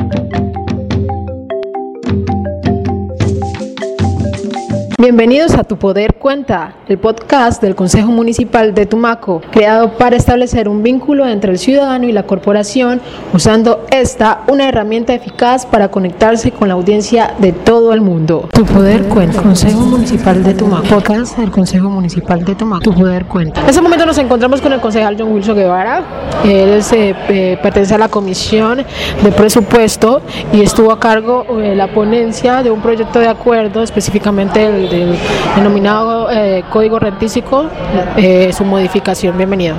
Bienvenidos a Tu Poder Cuenta, el podcast del Consejo Municipal de Tumaco, creado para establecer un vínculo entre el ciudadano y la corporación, usando una herramienta eficaz para conectarse con la audiencia de todo el mundo. Tu Poder Cuenta, Consejo Municipal de Tumaco, podcast del Consejo Municipal de Tumaco. Tu Poder Cuenta. En este momento nos encontramos con el concejal John Wilson Guevara. Él pertenece a la Comisión de Presupuesto y estuvo a cargo de la ponencia de un proyecto de acuerdo, específicamente el denominado Código Rentístico, su modificación. Bienvenido.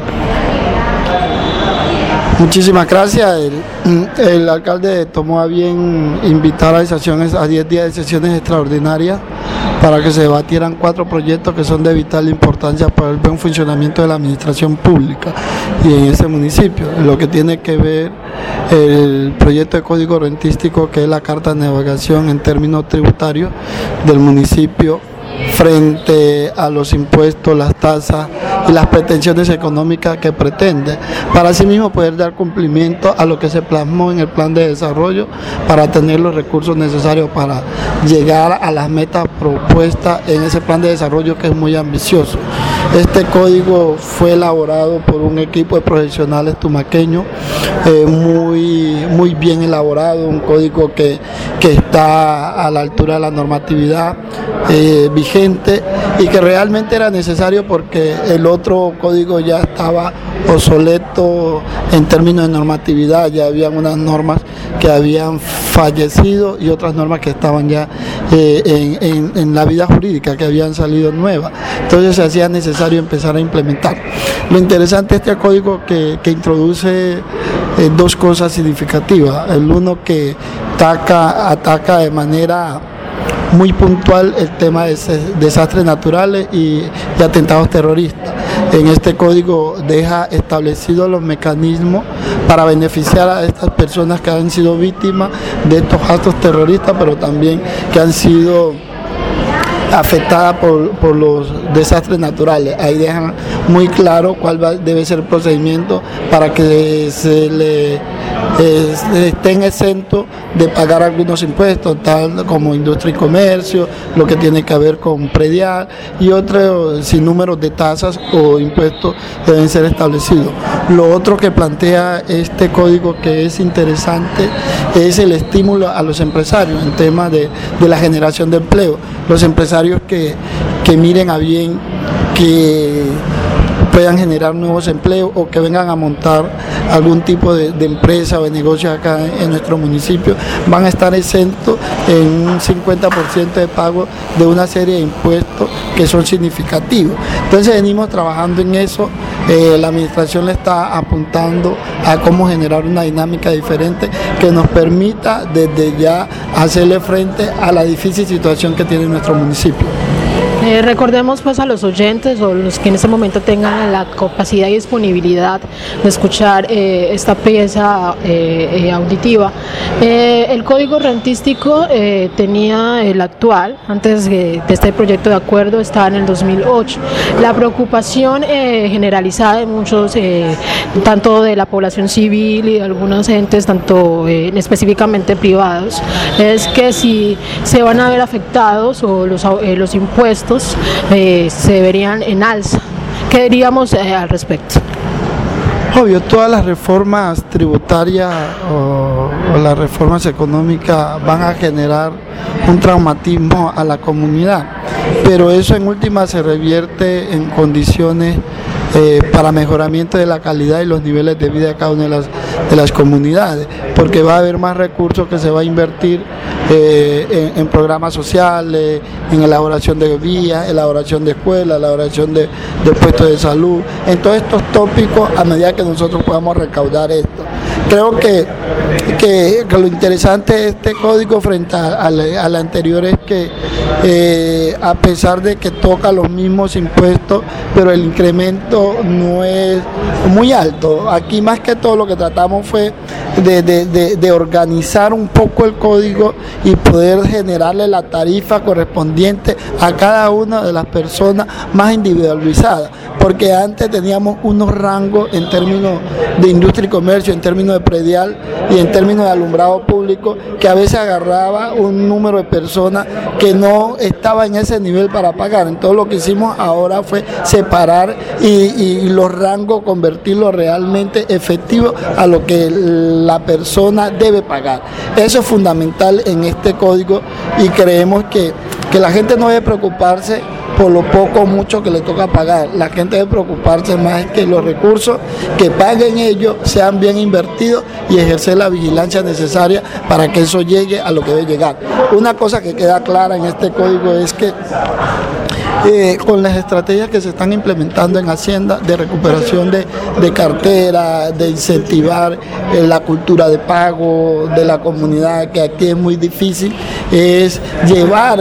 Muchísimas gracias. El alcalde tomó a bien invitar a 10 días de sesiones extraordinarias para que se debatieran 4 proyectos que son de vital importancia para el buen funcionamiento de la administración pública y en ese municipio. Lo que tiene que ver el proyecto de Código Rentístico, que es la carta de navegación en términos tributarios del municipio frente a los impuestos, las tasas y las pretensiones económicas que pretende, para asimismo poder dar cumplimiento a lo que se plasmó en el plan de desarrollo para tener los recursos necesarios para llegar a las metas propuestas en ese plan de desarrollo, que es muy ambicioso. Este código fue elaborado por un equipo de profesionales tumaqueños, muy bien elaborado, un código que está a la altura de la normatividad vigente y que realmente era necesario porque el otro código ya estaba obsoleto en términos de normatividad. Ya habían unas normas que habían fallecido y otras normas que estaban ya en la vida jurídica, que habían salido nuevas. Entonces se hacía necesario empezar a implementar. Lo interesante de este código que introduce 2 cosas significativas. El uno, que ataca de manera muy puntual el tema de desastres naturales y atentados terroristas. En este código deja establecidos los mecanismos para beneficiar a estas personas que han sido víctimas de estos actos terroristas, pero también que han sido afectada por los desastres naturales. Ahí dejan muy claro cuál debe ser el procedimiento para que estén exentos de pagar algunos impuestos, tal como industria y comercio, lo que tiene que ver con predial y otros sinnúmeros de tasas o impuestos deben ser establecidos. Lo otro que plantea este código, que es interesante, es el estímulo a los empresarios en temas de la generación de empleo. Los empresarios que miren a bien que puedan generar nuevos empleos o que vengan a montar algún tipo de empresa o de negocio acá en nuestro municipio, van a estar exentos en un 50% de pago de una serie de impuestos que son significativos. Entonces venimos trabajando en eso. La administración le está apuntando a cómo generar una dinámica diferente que nos permita desde ya hacerle frente a la difícil situación que tiene nuestro municipio. Recordemos pues a los oyentes o los que en este momento tengan la capacidad y disponibilidad de escuchar esta pieza auditiva. El Código Rentístico tenía el actual, antes de este proyecto de acuerdo, estaba en el 2008. La preocupación generalizada de muchos, tanto de la población civil y de algunos entes, tanto específicamente privados, es que si se van a ver afectados o los impuestos se verían en alza. ¿Qué diríamos al respecto? Obvio, todas las reformas tributarias o las reformas económicas van a generar un traumatismo a la comunidad, pero eso en última se revierte en condiciones para mejoramiento de la calidad y los niveles de vida de cada una de las comunidades, porque va a haber más recursos que se va a invertir en programas sociales, en elaboración de vías, elaboración de escuelas, elaboración de puestos de salud, en todos estos tópicos a medida que nosotros podamos recaudar esto. Creo que lo interesante de este código frente al anterior es que a pesar de que toca los mismos impuestos, pero el incremento no es muy alto. Aquí más que todo lo que tratamos fue de organizar un poco el código y poder generarle la tarifa correspondiente a cada una de las personas más individualizada. porque antes teníamos unos rangos en términos de industria y comercio, en términos de predial y en términos de alumbrado público, que a veces agarraba un número de personas que no estaba en ese nivel para pagar. Entonces lo que hicimos ahora fue separar y los rangos convertirlos realmente efectivos a lo que la persona debe pagar. Eso es fundamental en este código y creemos que la gente no debe preocuparse por lo poco o mucho que le toca pagar. La gente debe preocuparse más que los recursos que paguen ellos sean bien invertidos y ejercer la vigilancia necesaria para que eso llegue a lo que debe llegar. Una cosa que queda clara en este código es que con las estrategias que se están implementando en Hacienda de recuperación de cartera, de incentivar la cultura de pago de la comunidad, que aquí es muy difícil, es llevar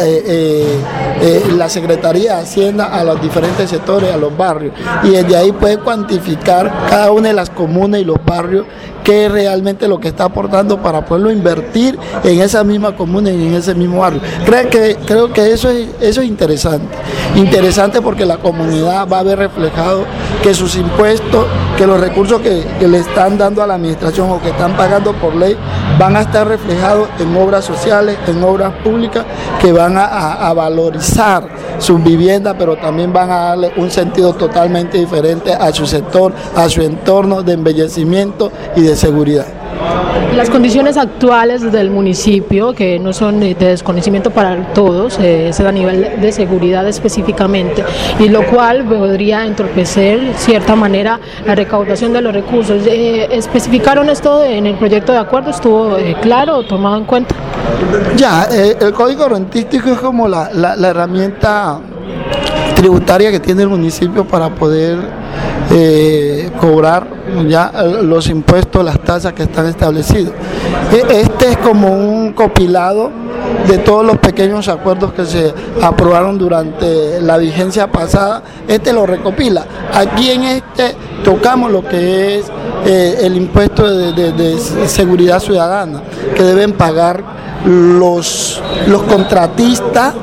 la Secretaría de Hacienda a los diferentes sectores, a los barrios, y desde ahí puede cuantificar cada una de las comunas y los barrios qué es realmente lo que está aportando para poderlo invertir en esa misma comuna y en ese mismo barrio. Creo que eso es interesante porque la comunidad va a ver reflejado que sus impuestos, que los recursos que le están dando a la administración o que están pagando por ley van a estar reflejados en obras sociales, en obras públicas que van a valorizar sus viviendas, pero también van a darle un sentido totalmente diferente a su sector, a su entorno de embellecimiento y de seguridad. Las condiciones actuales del municipio, que no son de desconocimiento para todos, es a nivel de seguridad específicamente, y lo cual podría entorpecer de cierta manera la recaudación de los recursos. ¿Especificaron esto en el proyecto de acuerdo? ¿Estuvo claro o tomado en cuenta? Ya, el código rentístico es como la herramienta tributaria que tiene el municipio para poder cobrar ya los impuestos, las tasas que están establecidos. Este es como un compilado de todos los pequeños acuerdos que se aprobaron durante la vigencia pasada. Este lo recopila. Aquí en este tocamos lo que es el impuesto de seguridad ciudadana que deben pagar los contratistas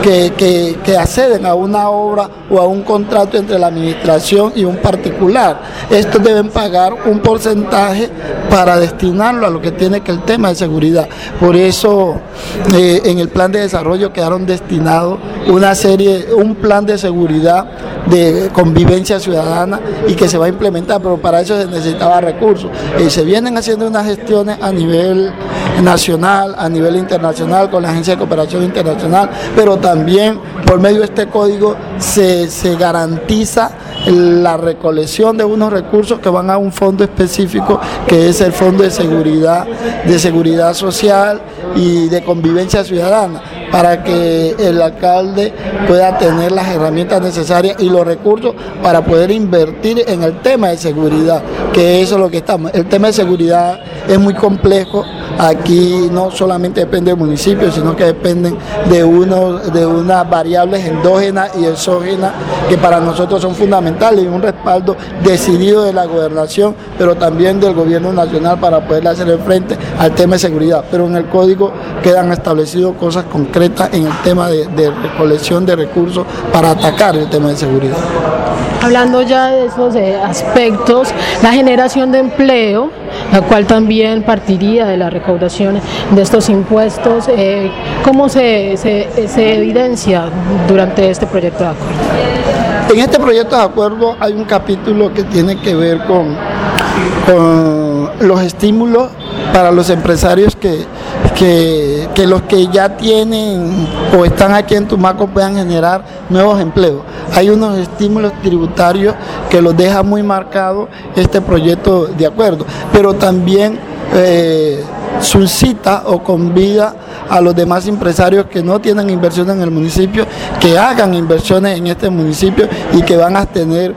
que acceden a una obra o a un contrato entre la administración y un particular. Estos deben pagar un porcentaje para destinarlo a lo que tiene que el tema de seguridad. Por eso en el plan de desarrollo quedaron destinados un plan de seguridad, de convivencia ciudadana, y que se va a implementar, pero para eso se necesitaba recursos. Se vienen haciendo unas gestiones a nivel nacional, a nivel internacional, con la Agencia de Cooperación Internacional, pero también por medio de este código se garantiza la recolección de unos recursos que van a un fondo específico, que es el Fondo de Seguridad Social y de Convivencia Ciudadana, para que el alcalde pueda tener las herramientas necesarias y los recursos para poder invertir en el tema de seguridad, que eso es lo que estamos. El tema de seguridad es muy complejo. Aquí no solamente depende del municipio, sino que dependen de unas variables endógenas y exógenas que para nosotros son fundamentales, y un respaldo decidido de la gobernación, pero también del gobierno nacional para poder hacer frente al tema de seguridad. Pero en el código quedan establecidas cosas concretas en el tema de recolección de recursos para atacar el tema de seguridad. Hablando ya de esos aspectos, la generación de empleo, la cual también partiría de la recaudación de estos impuestos, ¿cómo se evidencia durante este proyecto de acuerdo? En este proyecto de acuerdo hay un capítulo que tiene que ver con los estímulos para los empresarios que los que ya tienen o están aquí en Tumaco puedan generar nuevos empleos. Hay unos estímulos tributarios que los deja muy marcado este proyecto de acuerdo, pero también suscita o convida a los demás empresarios que no tienen inversiones en el municipio, que hagan inversiones en este municipio y que van a tener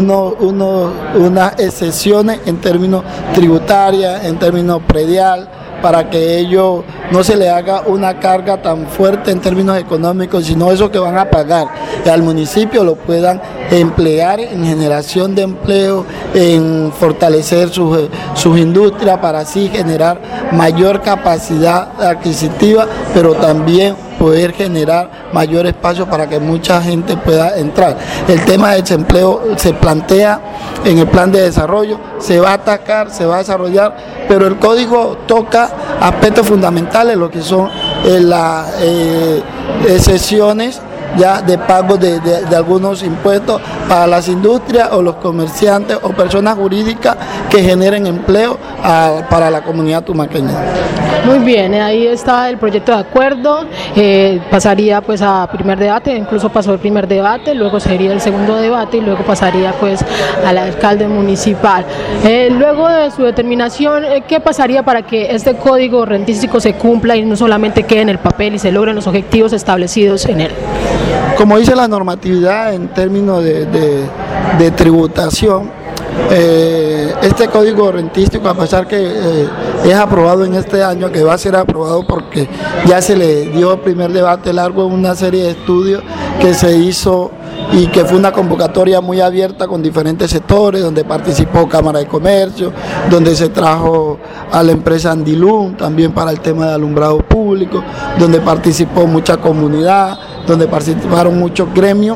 unas excepciones en términos tributarios, en términos predial, para que ellos no se le haga una carga tan fuerte en términos económicos, sino eso que van a pagar al municipio lo puedan emplear en generación de empleo, en fortalecer sus industrias para así generar mayor capacidad adquisitiva, pero también poder generar mayor espacio para que mucha gente pueda entrar. El tema del desempleo se plantea en el plan de desarrollo, se va a atacar, se va a desarrollar, pero el código toca aspectos fundamentales, lo que son las excepciones ya de pago de algunos impuestos para las industrias o los comerciantes o personas jurídicas que generen empleo para la comunidad tumaqueña. Muy bien, ahí está el proyecto de acuerdo, pasaría pues a primer debate, incluso pasó el primer debate, luego sería el segundo debate y luego pasaría pues al alcalde municipal. Luego de su determinación, ¿qué pasaría para que este código rentístico se cumpla y no solamente quede en el papel y se logren los objetivos establecidos en él? Como dice la normatividad en términos de tributación, este código rentístico, a pesar que es aprobado en este año, que va a ser aprobado porque ya se le dio el primer debate largo en una serie de estudios que se hizo y que fue una convocatoria muy abierta con diferentes sectores, donde participó Cámara de Comercio, donde se trajo a la empresa Andilum también para el tema de alumbrado público, donde participó mucha comunidad, donde participaron muchos gremios.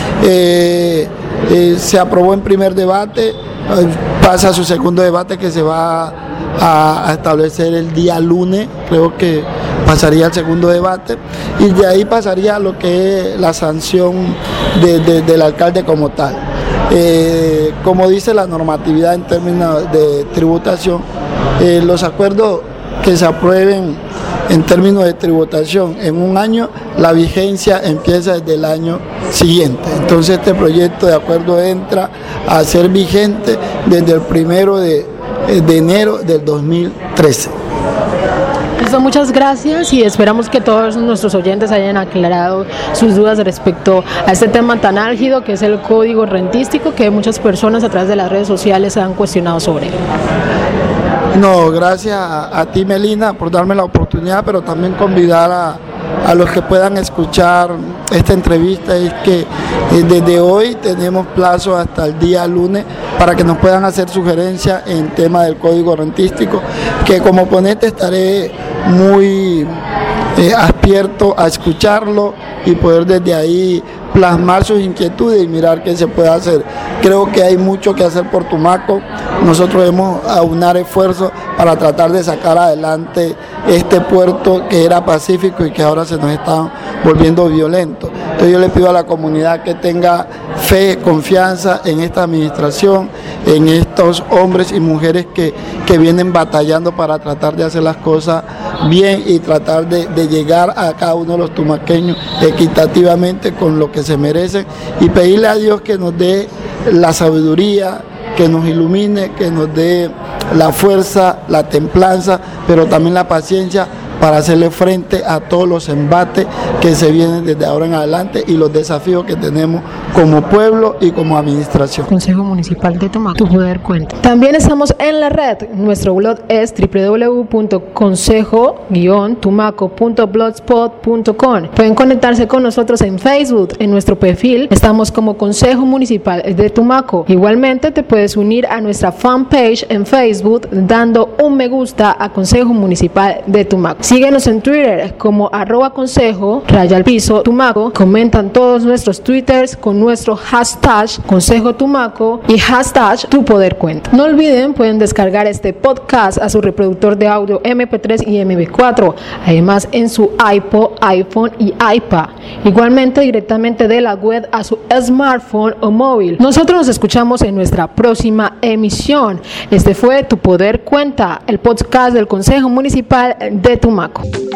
Se aprobó en primer debate, pasa a su segundo debate que se va a establecer el día lunes, creo que pasaría al segundo debate y de ahí pasaría a lo que es la sanción del alcalde como tal. Como dice la normatividad en términos de tributación, los acuerdos que se aprueben en términos de tributación en un año, la vigencia empieza desde el año siguiente. Entonces este proyecto de acuerdo entra a ser vigente desde el 1 de enero del 2013. Listo, muchas gracias y esperamos que todos nuestros oyentes hayan aclarado sus dudas respecto a este tema tan álgido que es el código rentístico, que muchas personas a través de las redes sociales han cuestionado sobre él. No, gracias a ti, Melina, por darme la oportunidad, pero también convidar a los que puedan escuchar esta entrevista. Es que desde hoy tenemos plazo hasta el día lunes para que nos puedan hacer sugerencias en tema del código rentístico, que como ponente estaré muy abierto a escucharlo y poder desde ahí plasmar sus inquietudes y mirar qué se puede hacer. Creo que hay mucho que hacer por Tumaco. Nosotros debemos aunar esfuerzos para tratar de sacar adelante este puerto que era pacífico y que ahora se nos está volviendo violento. Entonces yo le pido a la comunidad que tenga fe, confianza en esta administración, en estos hombres y mujeres que vienen batallando para tratar de hacer las cosas bien y tratar de llegar a cada uno de los tumaqueños equitativamente con lo que se merecen y pedirle a Dios que nos dé la sabiduría, que nos ilumine, que nos dé la fuerza, la templanza, pero también la paciencia para hacerle frente a todos los embates que se vienen desde ahora en adelante y los desafíos que tenemos como pueblo y como administración. Consejo Municipal de Tumaco, tu poder cuenta. También estamos en la red, nuestro blog es www.consejo-tumaco.blogspot.com. Pueden conectarse con nosotros en Facebook, en nuestro perfil estamos como Consejo Municipal de Tumaco. Igualmente te puedes unir a nuestra fanpage en Facebook dando un me gusta a Consejo Municipal de Tumaco. Síguenos en Twitter como @consejo_Tumaco. Comentan todos nuestros twitters con nuestro hashtag Consejo Tumaco y hashtag Tu Poder Cuenta. No olviden, pueden descargar este podcast a su reproductor de audio MP3 y MP4, además en su iPod, iPhone y iPad. Igualmente directamente de la web a su smartphone o móvil. Nosotros nos escuchamos en nuestra próxima emisión. Este fue Tu Poder Cuenta, el podcast del Consejo Municipal de Tumaco.